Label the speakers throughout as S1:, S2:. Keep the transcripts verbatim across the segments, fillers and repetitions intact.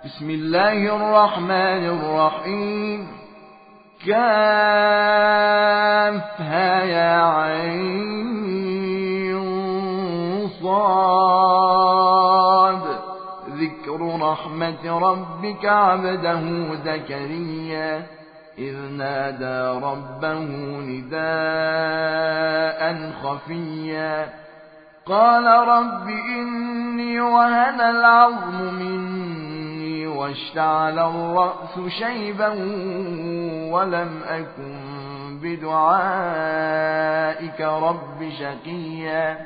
S1: بسم الله الرحمن الرحيم. كافها يا عين صاد. ذكر رحمة ربك عبده زكريا إذ نادى ربه نداء خفيا قال رب إني وهن العظم مني واشتعل الرأس شيبا ولم أكن بدعائك رب شقيا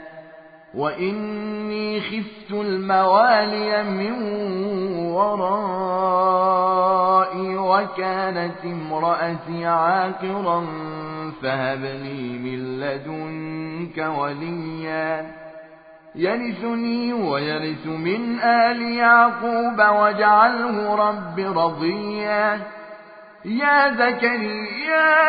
S1: وإني خفت الموالي من ورائي وكانت امرأتي عاقرا فهب لي من لدنك وليا يرثني ويرث من آل يعقوب واجعله رب رضيا. يا زكريا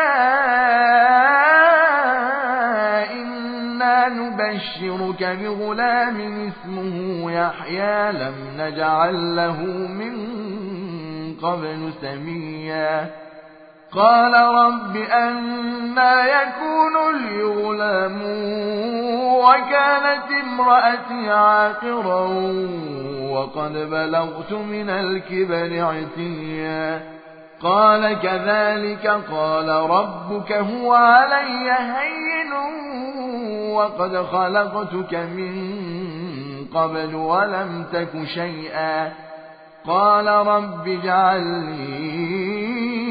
S1: إنا نبشرك بغلام اسمه يحيى لم نجعل له من قبل سميا قال رب أنى يكون لي غلام وكانت امرأتي عاقرا وقد بلغت من الكبر عتيا قال كذلك قال ربك هو علي هين وقد خلقتك من قبل ولم تك شيئا قال رب اجعل لي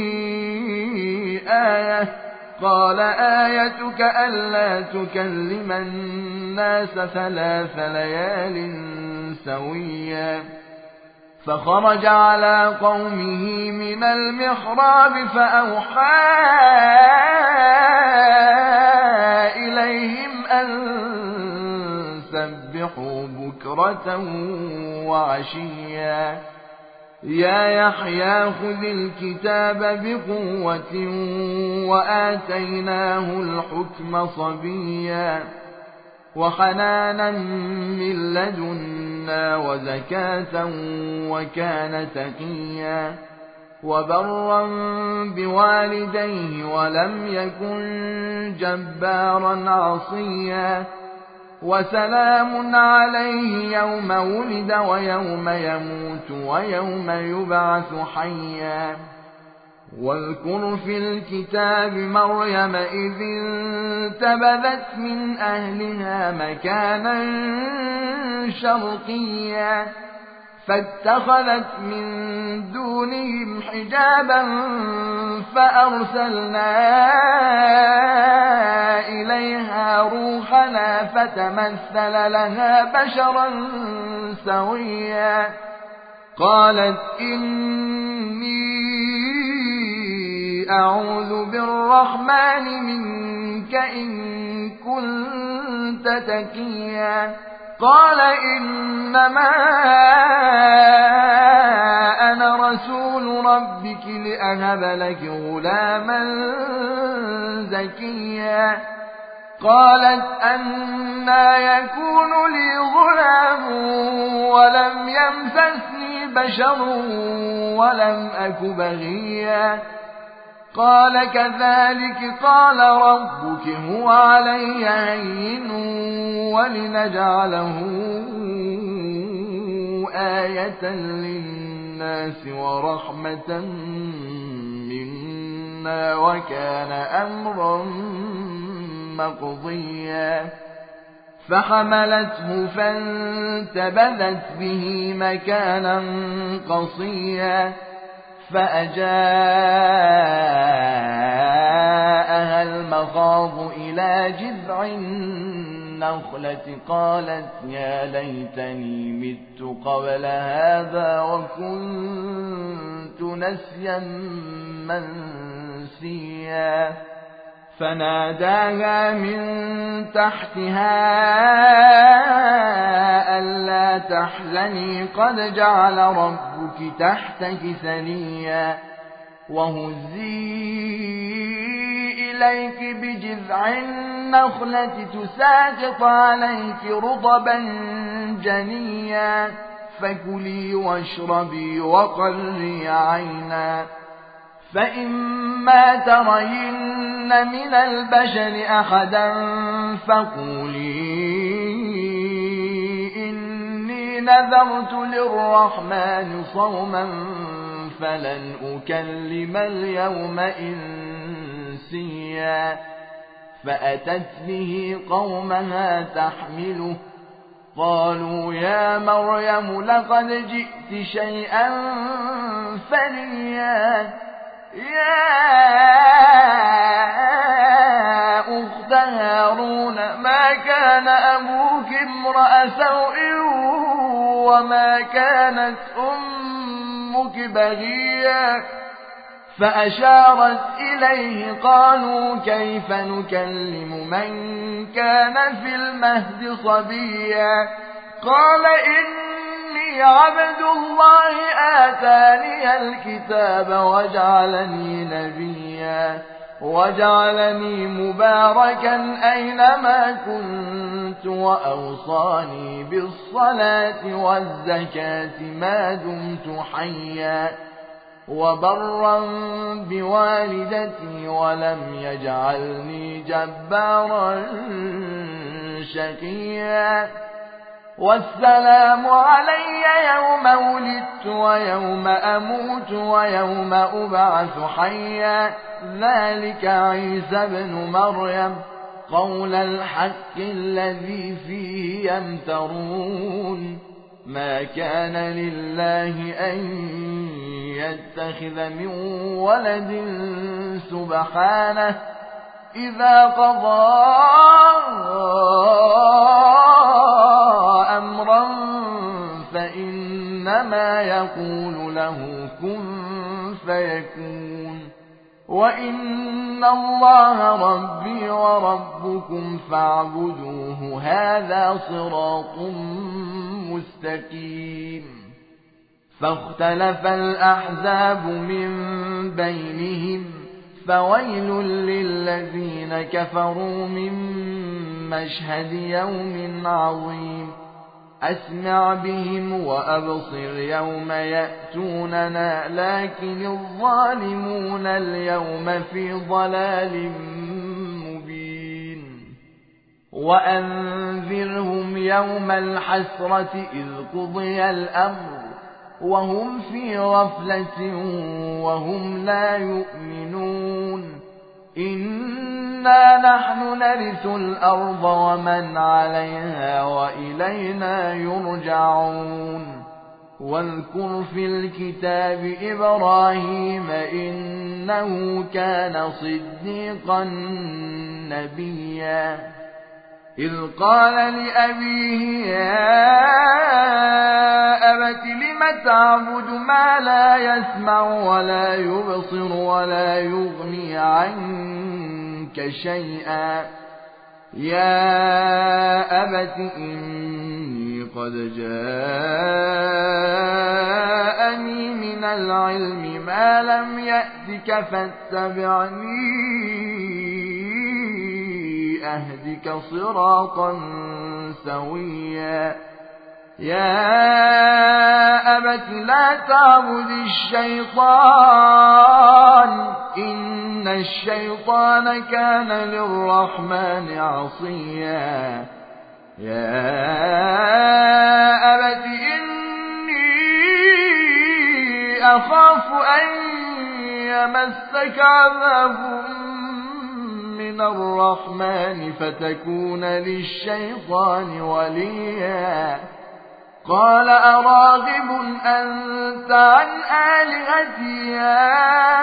S1: آية قال آيتك ألا تكلم الناس ثلاث ليال سويا فخرج على قومه من المحراب فأوحى إليهم أن سبحوا بكرة وعشيا يا يحيى خذ الكتاب بقوة وآتيناه الحكم صبيا وحنانا من لدنا وزكاة وكان تقيا وبرا بوالديه ولم يكن جبارا عصيا وسلام عليه يوم ولد ويوم يموت ويوم يبعث حيا واذكر في الكتاب مريم إذ انتبذت من أهلها مكانا شرقيا فاتخذت من دونهم حجابا فأرسلنا إليها روحنا فتمثل لها بشرا سويا قالت إني أعوذ بالرحمن منك إن كنت تقيا قال إنما أنا رسول ربك لأهب لك غلاما زكيا قالت أنى يكون لي غلام ولم يمسسني بشر ولم أك بغيا قال كذلك قال ربك هو علي هين ولنجعله آية للناس ورحمة منا وكان أمرا مقضيا فحملته فانتبذت به مكانا قصيا فأجاءها المخاض إلى جذع النخلة قالت يا ليتني مت قبل هذا وكنت نسيا منسيا فناداها من تحتها ألا تحزني قد جعل ربك تحتك ثنيا وهزي إليك بجذع النخلة تساقط عليك رطبا جنيا فكلي واشربي وقري عينا، فإما ترين من البشر أحدا فقولي إني نذرت للرحمن صوما فلن أكلم اليوم إنسيا. فأتت به قومها تحمله قالوا يا مريم لقد جئت شيئا فريا. يا أخت هارون ما كان أبوك امرأ سوء وما كانت أمك بغيا. فأشارت إليه قالوا كيف نكلم من كان في المهد صبيا. قال إني عبد الله آتاني الكتاب وجعلني نبيا وجعلني مباركا أينما كنت وأوصاني بالصلاة والزكاة ما دمت حيا وبرا بوالدتي ولم يجعلني جبارا شقيا. والسلام علي يوم ولدت ويوم أموت ويوم أبعث حيا. ذلك عيسى بن مريم قول الحق الذي فيه يمترون. ما كان لله أن يتخذ من ولد سبحانه إذا قضى أمرا فإنما يقول له كن فيكون. وإن الله ربي وربكم فاعبدوه هذا صراط مستقيم. فاختلف الأحزاب من بينهم فويل للذين كفروا من مشهد يوم عظيم. أسمع بهم وأبصر يوم يأتوننا لكن الظالمون اليوم في ضلال مبين. وأنذرهم يوم الحسرة إذ قضي الأمر وهم في غفلة وهم لا يؤمنون. إنا نحن نرث الأرض ومن عليها وإلينا يرجعون. واذكر في الكتاب إبراهيم إنه كان صديقا نبيا. إذ قال لأبيه يا أبت لم تعبد ما لا يسمع ولا يبصر ولا يغني عنك شيئا. يا أبت إني قد جاءني من العلم ما لم يأتك فاتبعني أهدك صراطا سويا. يا أبت لا تعبد الشيطان إن الشيطان كان للرحمن عصيا. يا أبت إني أخاف أن يمسك عذاب من الرحمن فتكون للشيطان وليا. قال أراغب أنت عن آلهتي يا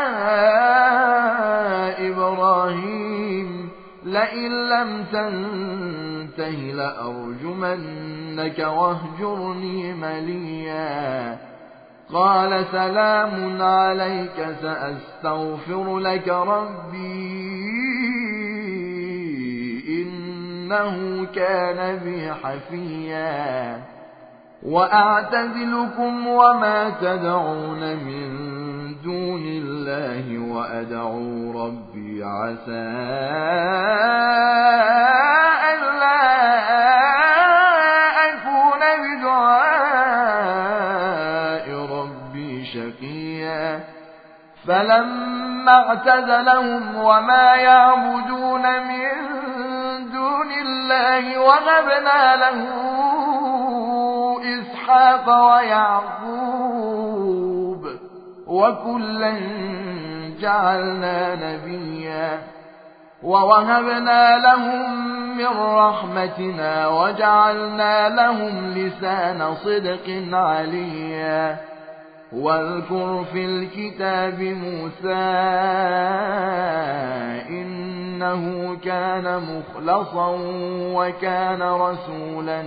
S1: إبراهيم لئن لم تنته لأرجمنك واهجرني مليا. قال سلام عليك سأستغفر لك ربي إنه كان بي حفيا. وأعتزلكم وما تدعون من دون الله وأدعو ربي عسى ألا أكون بدعاء شقيا فلما اعتزلهم وما يعبدون من دون الله وهبنا له إسحاق ويعقوب وكلا جعلنا نبيا ووهبنا لهم من رحمتنا وجعلنا لهم لسان صدق عليا واذكر في الكتاب موسى إنه كان مخلصا وكان رسولا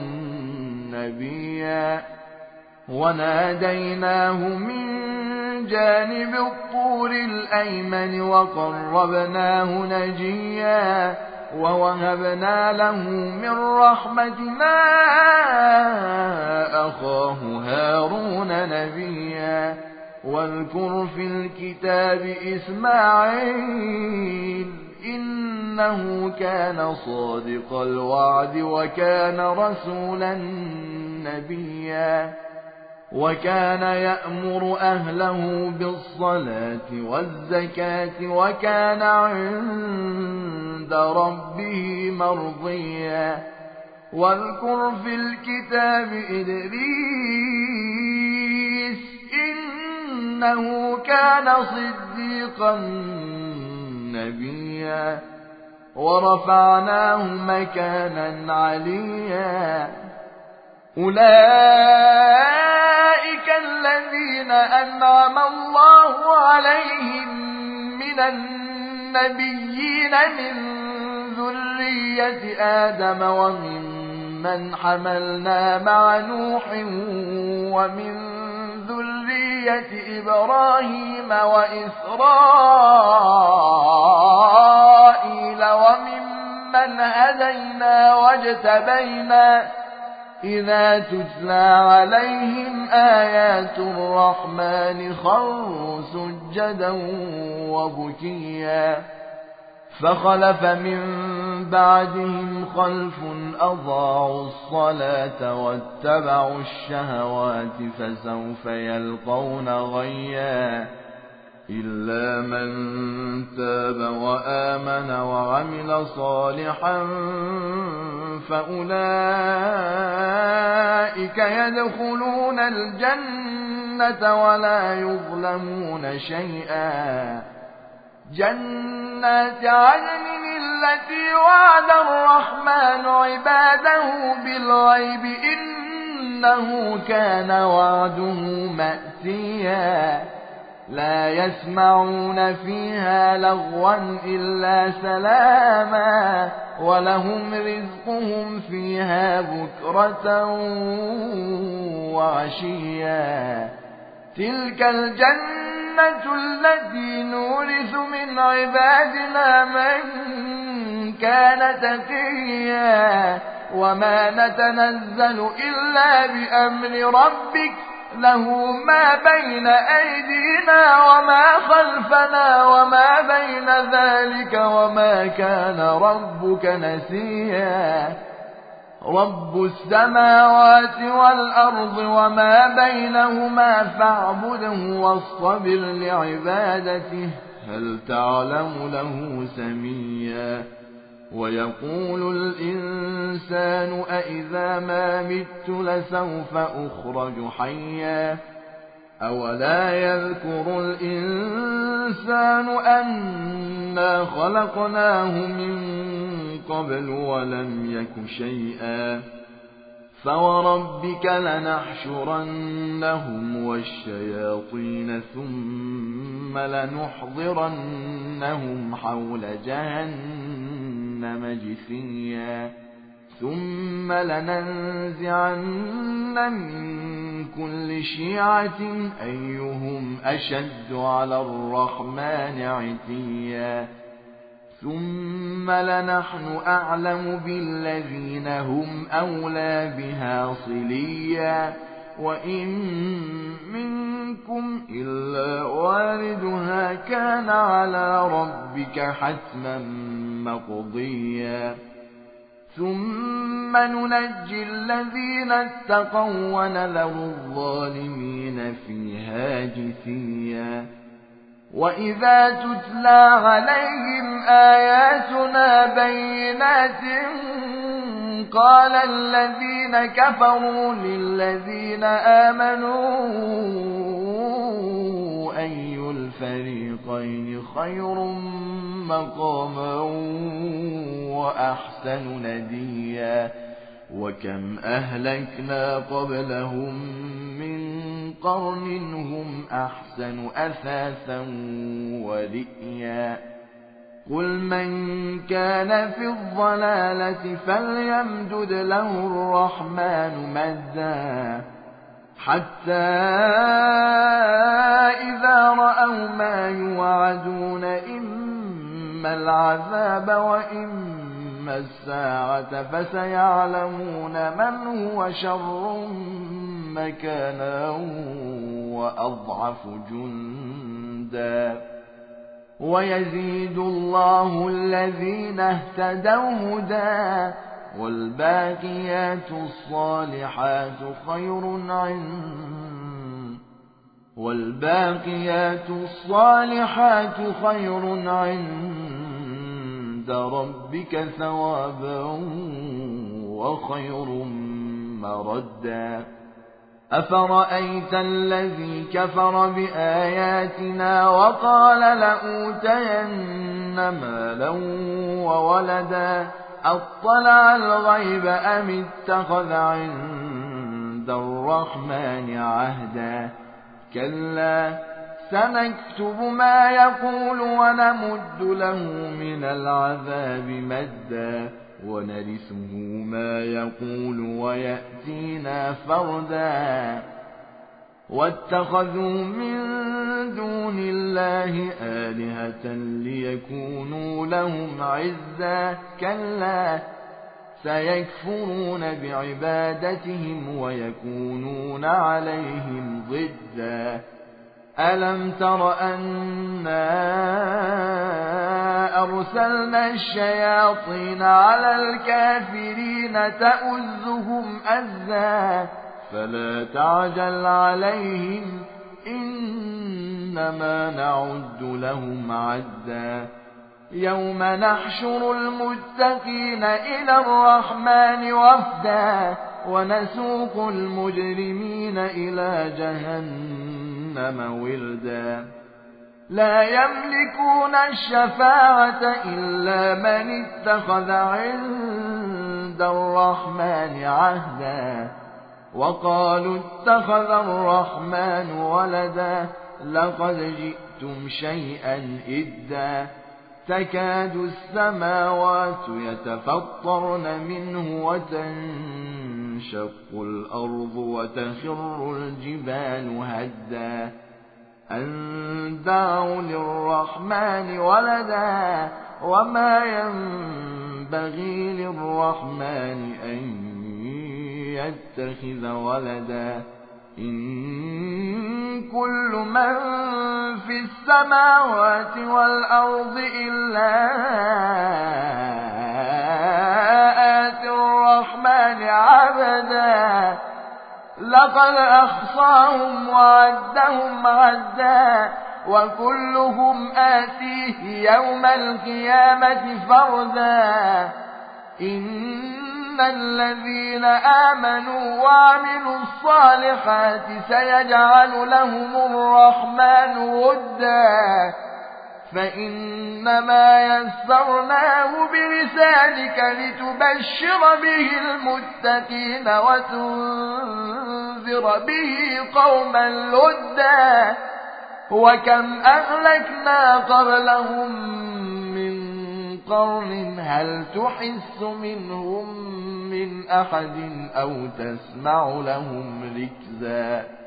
S1: نبيا وناديناه من جانب الطور الأيمن وقربناه نجيا ووهبنا له من رحمتنا أخاه هارون نبيا واذكر في الكتاب إسماعيل إنه كان صادق الوعد وكان رسولا نبيا وكان يأمر أهله بالصلاة والزكاة وكان عند ربه مرضيا واذكر في الكتاب إدريس إنه كان صديقا نبيا ورفعناه مكانا عليا أولئك الذين أنعم الله عليهم من النبيين من ذرية آدم وممن حملنا مع نوح ومن ذرية إبراهيم وإسرائيل وممن هدينا واجتبينا إذا تتلى عليهم آيات الرحمن خروا سجدا وبكيا فخلف من بعدهم خلف أضاعوا الصلاة واتبعوا الشهوات فسوف يلقون غيا إلا من تاب وآمن وعمل صالحا فأولئك يدخلون الجنة ولا يظلمون شيئا جنات عدن التي وعد الرحمن عباده بالغيب إنه كان وعده مأتيا لا يسمعون فيها لغوا إلا سلاما ولهم رزقهم فيها بكرة وعشيا تلك الجنة التي نورث من عبادنا من كان تقيا وما نتنزل إلا بأمر ربك له ما بين أيدينا وما خلفنا وما بين ذلك وما كان ربك نسيا رب السماوات والأرض وما بينهما فاعبده واصطبر لعبادته هل تعلم له سميا ويقول الإنسان أإذا ما مت لسوف أخرج حيا أولا يذكر الإنسان أنا خلقناه من قبل ولم يك شيئا فوربك لنحشرنهم والشياطين ثم لنحضرنهم حول جهنم جثيا ثم لننزعن من كل شيعة أيهم أشد على الرحمن عتيا ثم لنحن أعلم بالذين هم أولى بها صليا وإن منكم إلا واردها كان على ربك حتما مقضيا ثم ننجي الذين اتقوا ونذر الظالمين فيها جثيا وإذا تتلى عليهم آياتنا بينات قال الذين كفروا للذين آمنوا أي الفريقين خير مقاما وأحسن نديا وكم أهلكنا قبلهم من قرن هم أحسن أثاثا ورئيا قل من كان في الضلالة فليمدد له الرحمن مدا حتى إذا رأوا ما يوعدون إما العذاب وإما الساعة فسيعلمون من هو شر مكانا وأضعف جندا ويزيد الله الذين اهتدوا هدى والباقيات الصالحات خير عند والباقيات الصالحات خير عند ربك ثوابا وخير مردا أفرأيت الذي كفر بآياتنا وقال لأوتين مالا وولدا أطلع الغيب أم اتخذ عند الرحمن عهدا كلا سنكتب ما يقول ونمد له من العذاب مدا ونرثه ما يقول ويأتينا فردا واتخذوا من دون الله آلهة ليكونوا لهم عزا كلا سيكفرون بعبادتهم ويكونون عليهم ضدا ألم تر أنا أرسلنا الشياطين على الكافرين تؤزهم أزا فلا تعجل عليهم إنما نعد لهم عدا يوم نحشر المتقين إلى الرحمن وفدا ونسوق المجرمين إلى جهنم وردا لا يملكون الشفاعة إلا من اتخذ عند الرحمن عهدا وقالوا اتخذ الرحمن ولدا لقد جئتم شيئا إدا تكاد السماوات يتفطرن منه وتنشق الأرض وتخر الجبال هدا أن دعوا للرحمن ولدا وما ينبغي للرحمن أن يتخذ ولدا إن كل من في السماوات والأرض إلا آتي الرحمن عبدا لقد أحصاهم وعدهم عدا وكلهم آتيه يوم القيامة فردا إن الذين آمنوا وعملوا الصالحات سيجعل لهم الرحمن ودا فإنما يسرناه بلسانك لتبشر به المتقين وتنذر به قوما لدا وكم أهلكنا قبلهم من قرن هل تحس منهم من أحد أو تسمع لهم ركزا